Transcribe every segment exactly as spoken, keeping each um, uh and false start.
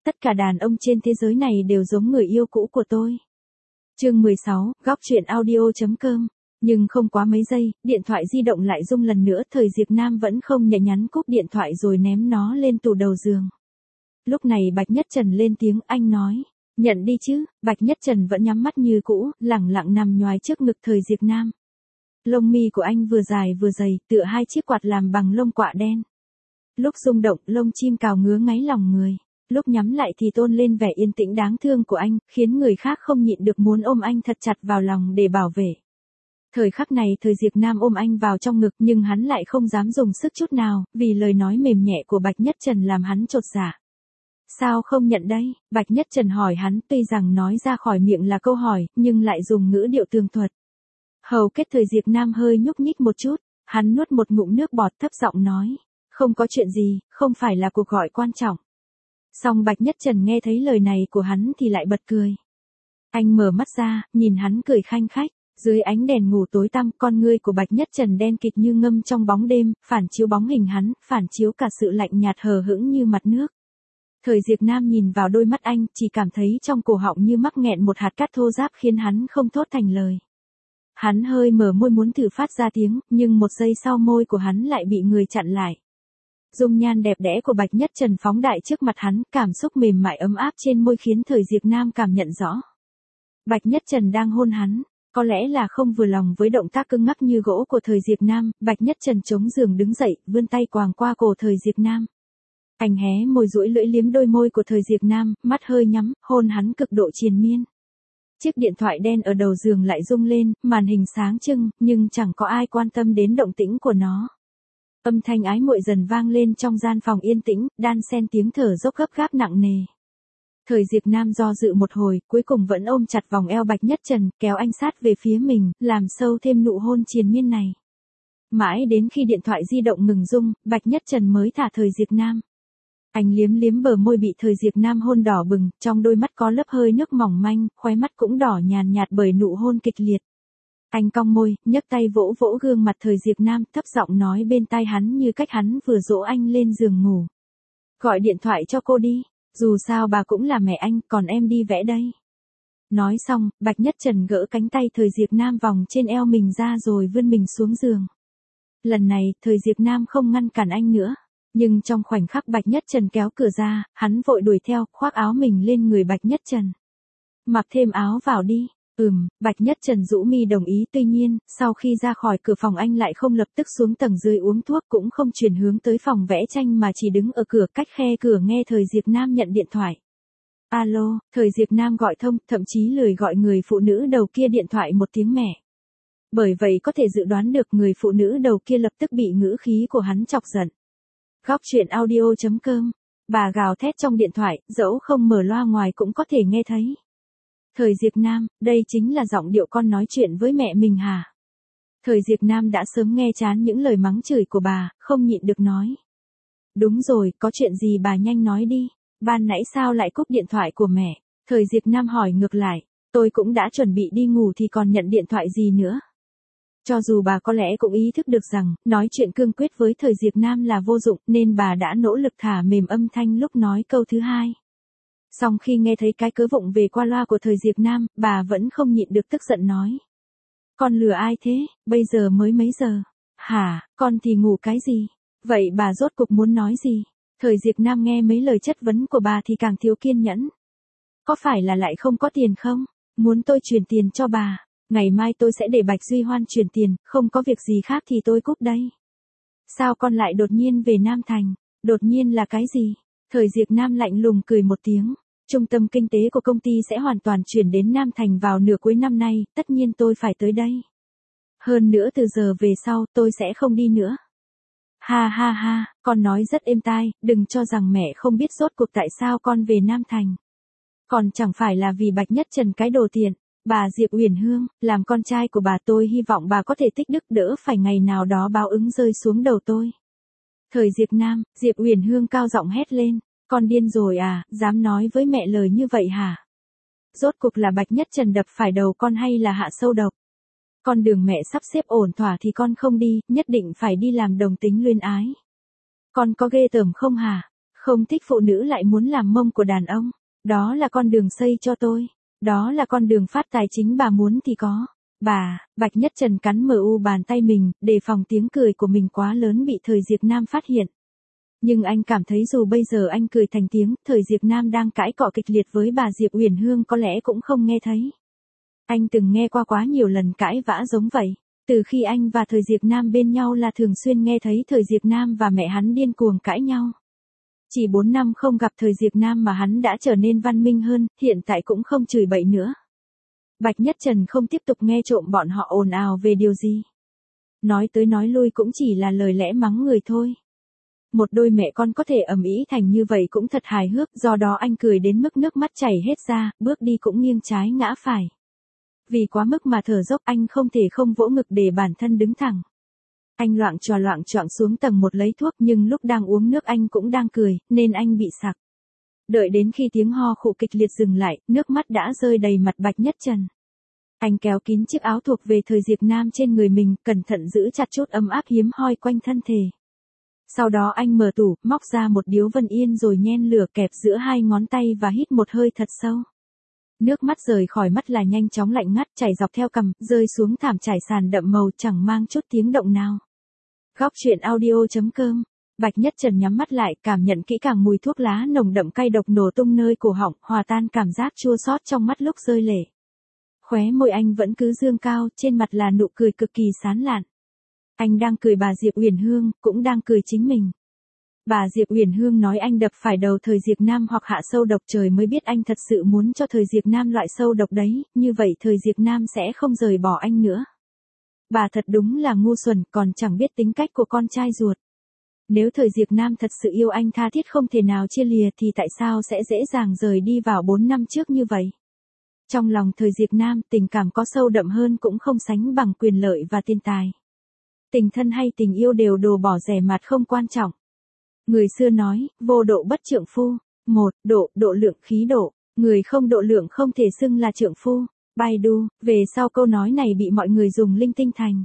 tất cả đàn ông trên thế giới này đều giống người yêu cũ của tôi. Chương mười sáu, góc truyện audio.com. Nhưng không quá mấy giây, điện thoại di động lại rung lần nữa, Thời Diệp Nam vẫn không nhẹ nhắn cúp điện thoại rồi ném nó lên tủ đầu giường. Lúc này Bạch Nhất Trần lên tiếng, anh nói, nhận đi chứ. Bạch Nhất Trần vẫn nhắm mắt như cũ, lẳng lặng nằm nhoài trước ngực Thời Diệp Nam. Lông mi của anh vừa dài vừa dày, tựa hai chiếc quạt làm bằng lông quạ đen. Lúc rung động, lông chim cào ngứa ngáy lòng người. Lúc nhắm lại thì tôn lên vẻ yên tĩnh đáng thương của anh, khiến người khác không nhịn được muốn ôm anh thật chặt vào lòng để bảo vệ. Thời khắc này Thời Diệp Nam ôm anh vào trong ngực nhưng hắn lại không dám dùng sức chút nào, vì lời nói mềm nhẹ của Bạch Nhất Trần làm hắn chột dạ. Sao không nhận đây? Bạch Nhất Trần hỏi hắn, tuy rằng nói ra khỏi miệng là câu hỏi, nhưng lại dùng ngữ điệu tường thuật. Hầu kết Thời Diệp Nam hơi nhúc nhích một chút, hắn nuốt một ngụm nước bọt thấp giọng nói, không có chuyện gì, không phải là cuộc gọi quan trọng. Song Bạch Nhất Trần nghe thấy lời này của hắn thì lại bật cười. Anh mở mắt ra, nhìn hắn cười khanh khách, dưới ánh đèn ngủ tối tăm, con ngươi của Bạch Nhất Trần đen kịt như ngâm trong bóng đêm, phản chiếu bóng hình hắn, phản chiếu cả sự lạnh nhạt hờ hững như mặt nước. Thời Diệp Nam nhìn vào đôi mắt anh, chỉ cảm thấy trong cổ họng như mắc nghẹn một hạt cát thô ráp khiến hắn không thốt thành lời. Hắn hơi mở môi muốn thử phát ra tiếng, nhưng một giây sau môi của hắn lại bị người chặn lại. Dung nhan đẹp đẽ của Bạch Nhất Trần phóng đại trước mặt hắn, cảm xúc mềm mại ấm áp trên môi khiến Thời Diệp Nam cảm nhận rõ. Bạch Nhất Trần đang hôn hắn, có lẽ là không vừa lòng với động tác cứng ngắc như gỗ của Thời Diệp Nam, Bạch Nhất Trần chống giường đứng dậy, vươn tay quàng qua cổ Thời Diệp Nam. Anh hé môi duỗi lưỡi liếm đôi môi của Thời Diệp Nam, mắt hơi nhắm, hôn hắn cực độ triền miên. Chiếc điện thoại đen ở đầu giường lại rung lên, màn hình sáng trưng, nhưng chẳng có ai quan tâm đến động tĩnh của nó. Âm thanh ái muội dần vang lên trong gian phòng yên tĩnh, đan xen tiếng thở dốc gấp gáp nặng nề. Thời Diệp Nam do dự một hồi, cuối cùng vẫn ôm chặt vòng eo Bạch Nhất Trần, kéo anh sát về phía mình, làm sâu thêm nụ hôn triền miên này. Mãi đến khi điện thoại di động ngừng rung, Bạch Nhất Trần mới thả Thời Diệp Nam. Anh liếm liếm bờ môi bị Thời Diệp Nam hôn đỏ bừng, trong đôi mắt có lớp hơi nước mỏng manh, khóe mắt cũng đỏ nhàn nhạt bởi nụ hôn kịch liệt. Anh cong môi, nhấc tay vỗ vỗ gương mặt Thời Diệp Nam, thấp giọng nói bên tai hắn như cách hắn vừa dỗ anh lên giường ngủ. Gọi điện thoại cho cô đi, dù sao bà cũng là mẹ anh, còn em đi vẽ đây. Nói xong, Bạch Nhất Trần gỡ cánh tay Thời Diệp Nam vòng trên eo mình ra rồi vươn mình xuống giường. Lần này, Thời Diệp Nam không ngăn cản anh nữa. Nhưng trong khoảnh khắc Bạch Nhất Trần kéo cửa ra, hắn vội đuổi theo, khoác áo mình lên người Bạch Nhất Trần. Mặc thêm áo vào đi. Ừm, Bạch Nhất Trần rũ mi đồng ý, tuy nhiên, sau khi ra khỏi cửa phòng anh lại không lập tức xuống tầng dưới uống thuốc, cũng không chuyển hướng tới phòng vẽ tranh mà chỉ đứng ở cửa cách khe cửa nghe Thời Diệp Nam nhận điện thoại. Alo, Thời Diệp Nam gọi thông, thậm chí lười gọi người phụ nữ đầu kia điện thoại một tiếng mẹ. Bởi vậy có thể dự đoán được người phụ nữ đầu kia lập tức bị ngữ khí của hắn chọc giận. Góc truyện audio.com. Bà gào thét trong điện thoại, dẫu không mở loa ngoài cũng có thể nghe thấy. Thời Diệp Nam, đây chính là giọng điệu con nói chuyện với mẹ mình hả? Thời Diệp Nam đã sớm nghe chán những lời mắng chửi của bà, không nhịn được nói. Đúng rồi, có chuyện gì bà nhanh nói đi. Ban nãy sao lại cúp điện thoại của mẹ? Thời Diệp Nam hỏi ngược lại, tôi cũng đã chuẩn bị đi ngủ thì còn nhận điện thoại gì nữa? Cho dù bà có lẽ cũng ý thức được rằng, nói chuyện cương quyết với Thời Diệp Nam là vô dụng, nên bà đã nỗ lực thả mềm âm thanh lúc nói câu thứ hai. Song khi nghe thấy cái cớ vụng về qua loa của Thời Diệp Nam, bà vẫn không nhịn được tức giận nói. Con lừa ai thế, bây giờ mới mấy giờ? Hả, con thì ngủ cái gì? Vậy bà rốt cục muốn nói gì? Thời Diệp Nam nghe mấy lời chất vấn của bà thì càng thiếu kiên nhẫn. Có phải là lại không có tiền không? Muốn tôi chuyển tiền cho bà? Ngày mai tôi sẽ để Bạch Duy Hoan chuyển tiền, không có việc gì khác thì tôi cúp đây. Sao con lại đột nhiên về Nam Thành? Đột nhiên là cái gì? Thời Diệp Nam lạnh lùng cười một tiếng. Trung tâm kinh tế của công ty sẽ hoàn toàn chuyển đến Nam Thành vào nửa cuối năm nay, tất nhiên tôi phải tới đây. Hơn nữa từ giờ về sau tôi sẽ không đi nữa. Ha ha ha, con nói rất êm tai, đừng cho rằng mẹ không biết rốt cuộc tại sao con về Nam Thành. Còn chẳng phải là vì Bạch Nhất Trần cái đồ tiện. Bà Diệp Uyển Hương, làm con trai của bà tôi hy vọng bà có thể tích đức đỡ phải ngày nào đó báo ứng rơi xuống đầu tôi. Thời Diệp Nam, Diệp Uyển Hương cao giọng hét lên, con điên rồi à, dám nói với mẹ lời như vậy hả? Rốt cuộc là Bạch Nhất Trần đập phải đầu con hay là hạ sâu độc? Con đường mẹ sắp xếp ổn thỏa thì con không đi, nhất định phải đi làm đồng tính luyến ái. Con có ghê tởm không hả? Không thích phụ nữ lại muốn làm mông của đàn ông. Đó là con đường xây cho tôi. Đó là con đường phát tài chính bà muốn thì có. Bà, Bạch Nhất Trần cắn mờ u bàn tay mình, đề phòng tiếng cười của mình quá lớn bị Thời Diệp Nam phát hiện. Nhưng anh cảm thấy dù bây giờ anh cười thành tiếng, Thời Diệp Nam đang cãi cọ kịch liệt với bà Diệp Uyển Hương có lẽ cũng không nghe thấy. Anh từng nghe qua quá nhiều lần cãi vã giống vậy. Từ khi anh và Thời Diệp Nam bên nhau là thường xuyên nghe thấy Thời Diệp Nam và mẹ hắn điên cuồng cãi nhau. Chỉ bốn năm không gặp Thời Diệp Nam mà hắn đã trở nên văn minh hơn, hiện tại cũng không chửi bậy nữa. Bạch Nhất Trần không tiếp tục nghe trộm bọn họ ồn ào về điều gì. Nói tới nói lui cũng chỉ là lời lẽ mắng người thôi. Một đôi mẹ con có thể ầm ĩ thành như vậy cũng thật hài hước, do đó anh cười đến mức nước mắt chảy hết ra, bước đi cũng nghiêng trái ngã phải. Vì quá mức mà thở dốc anh không thể không vỗ ngực để bản thân đứng thẳng. Anh loạng choạng loạng choạng xuống tầng một lấy thuốc nhưng lúc đang uống nước anh cũng đang cười, nên anh bị sặc. Đợi đến khi tiếng ho khụ kịch liệt dừng lại, nước mắt đã rơi đầy mặt Bạch Nhất Trần. Anh kéo kín chiếc áo thuộc về Thời Diệp Nam trên người mình, cẩn thận giữ chặt chút ấm áp hiếm hoi quanh thân thể. Sau đó anh mở tủ, móc ra một điếu Vân Yên rồi nhen lửa kẹp giữa hai ngón tay và hít một hơi thật sâu. Nước mắt rời khỏi mắt là nhanh chóng lạnh ngắt chảy dọc theo cằm, rơi xuống thảm trải sàn đậm màu chẳng mang chút tiếng động nào. Góc truyện audio chấm com. Bạch Nhất Trần nhắm mắt lại, cảm nhận kỹ càng mùi thuốc lá nồng đậm cay độc nổ tung nơi cổ họng, hòa tan cảm giác chua xót trong mắt lúc rơi lệ. Khóe môi anh vẫn cứ dương cao, trên mặt là nụ cười cực kỳ sán lạn. Anh đang cười bà Diệp Uyển Hương, cũng đang cười chính mình. Bà Diệp Uyển Hương nói anh đập phải đầu Thời Diệp Nam hoặc hạ sâu độc, trời mới biết anh thật sự muốn cho Thời Diệp Nam loại sâu độc đấy, như vậy Thời Diệp Nam sẽ không rời bỏ anh nữa. Bà thật đúng là ngu xuẩn, còn chẳng biết tính cách của con trai ruột. Nếu Thời Diệp Nam thật sự yêu anh tha thiết không thể nào chia lìa thì tại sao sẽ dễ dàng rời đi vào bốn năm trước như vậy? Trong lòng Thời Diệp Nam, tình cảm có sâu đậm hơn cũng không sánh bằng quyền lợi và tiền tài. Tình thân hay tình yêu đều đồ bỏ rẻ mạt không quan trọng. Người xưa nói, vô độ bất trượng phu. Một, độ, độ lượng khí độ. Người không độ lượng không thể xưng là trượng phu. Baidu, về sau câu nói này bị mọi người dùng linh tinh thành.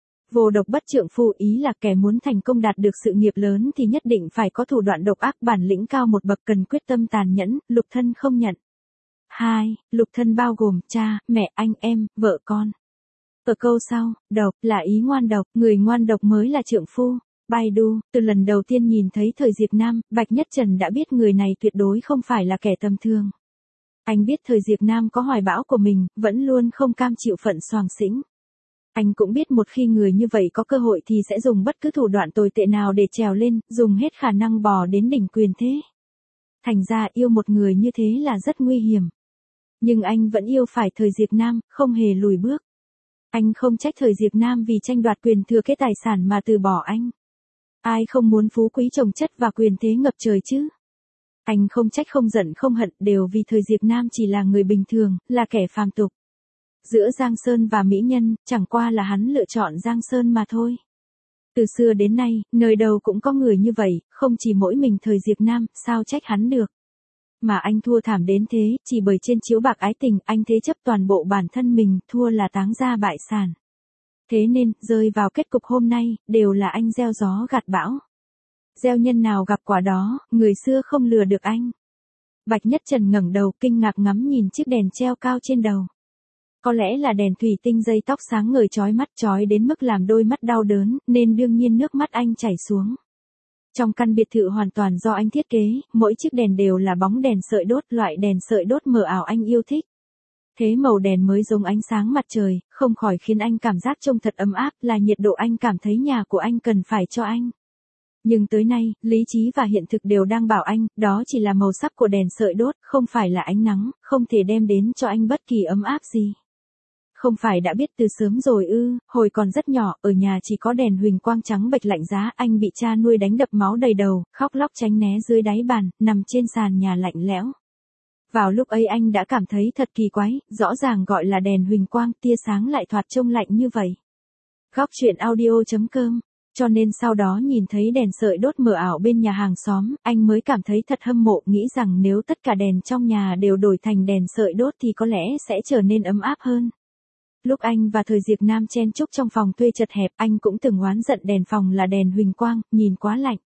Vô độc bất trượng phu ý là kẻ muốn thành công đạt được sự nghiệp lớn thì nhất định phải có thủ đoạn độc ác, bản lĩnh cao một bậc, cần quyết tâm tàn nhẫn, lục thân không nhận. Hai, lục thân bao gồm cha, mẹ, anh em, vợ con. Ở câu sau, độc là ý ngoan độc, người ngoan độc mới là trượng phu. Baidu, từ lần đầu tiên nhìn thấy Thời Diệp Nam, Bạch Nhất Trần đã biết người này tuyệt đối không phải là kẻ tầm thường. Anh biết Thời Diệp Nam có hoài bão của mình, vẫn luôn không cam chịu phận xoàng xĩnh. Anh cũng biết một khi người như vậy có cơ hội thì sẽ dùng bất cứ thủ đoạn tồi tệ nào để trèo lên, dùng hết khả năng bò đến đỉnh quyền thế. Thành ra yêu một người như thế là rất nguy hiểm. Nhưng anh vẫn yêu phải Thời Diệp Nam, không hề lùi bước. Anh không trách Thời Diệp Nam vì tranh đoạt quyền thừa kế tài sản mà từ bỏ anh. Ai không muốn phú quý chồng chất và quyền thế ngập trời chứ? Anh không trách không giận không hận, đều vì Thời Diệp Nam chỉ là người bình thường, là kẻ phàm tục. Giữa Giang Sơn và mỹ nhân, chẳng qua là hắn lựa chọn Giang Sơn mà thôi. Từ xưa đến nay, nơi đâu cũng có người như vậy, không chỉ mỗi mình Thời Diệp Nam, sao trách hắn được. Mà anh thua thảm đến thế, chỉ bởi trên chiếu bạc ái tình, anh thế chấp toàn bộ bản thân mình, thua là táng gia bại sản. Thế nên, rơi vào kết cục hôm nay, đều là anh gieo gió gặt bão. Gieo nhân nào gặp quả đó, người xưa không lừa được anh. Bạch Nhất Trần ngẩng đầu kinh ngạc ngắm nhìn chiếc đèn treo cao trên đầu. Có lẽ là đèn thủy tinh dây tóc sáng ngời chói mắt, chói đến mức làm đôi mắt đau đớn, nên đương nhiên nước mắt anh chảy xuống. Trong căn biệt thự hoàn toàn do anh thiết kế, mỗi chiếc đèn đều là bóng đèn sợi đốt, loại đèn sợi đốt mờ ảo anh yêu thích. Thế màu đèn mới giống ánh sáng mặt trời, không khỏi khiến anh cảm giác trông thật ấm áp, là nhiệt độ anh cảm thấy nhà của anh cần phải cho anh. Nhưng tới nay, lý trí và hiện thực đều đang bảo anh, đó chỉ là màu sắc của đèn sợi đốt, không phải là ánh nắng, không thể đem đến cho anh bất kỳ ấm áp gì. Không phải đã biết từ sớm rồi ư, hồi còn rất nhỏ, ở nhà chỉ có đèn huỳnh quang trắng bệch lạnh giá, anh bị cha nuôi đánh đập máu đầy đầu, khóc lóc tránh né dưới đáy bàn, nằm trên sàn nhà lạnh lẽo. Vào lúc ấy anh đã cảm thấy thật kỳ quái, rõ ràng gọi là đèn huỳnh quang, tia sáng lại thoạt trông lạnh như vậy. Góc truyện audio chấm com. Cho nên sau đó nhìn thấy đèn sợi đốt mờ ảo bên nhà hàng xóm, anh mới cảm thấy thật hâm mộ, nghĩ rằng nếu tất cả đèn trong nhà đều đổi thành đèn sợi đốt thì có lẽ sẽ trở nên ấm áp hơn. Lúc anh và Thời Diệp Nam chen chúc trong phòng thuê chật hẹp, anh cũng từng oán giận đèn phòng là đèn huỳnh quang, nhìn quá lạnh.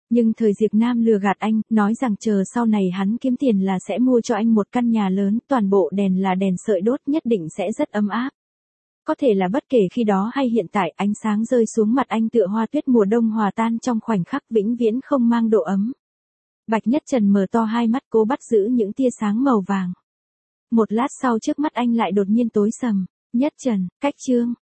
Nhưng thời Diệp Nam lừa gạt anh, nói rằng chờ sau này hắn kiếm tiền là sẽ mua cho anh một căn nhà lớn, toàn bộ đèn là đèn sợi đốt, nhất định sẽ rất ấm áp. Có thể là bất kể khi đó hay hiện tại, ánh sáng rơi xuống mặt anh tựa hoa tuyết mùa đông hòa tan trong khoảnh khắc, vĩnh viễn không mang độ ấm. Bạch Nhất Trần mở to hai mắt cố bắt giữ những tia sáng màu vàng. Một lát sau trước mắt anh lại đột nhiên tối sầm. Nhất Trần, cách chương.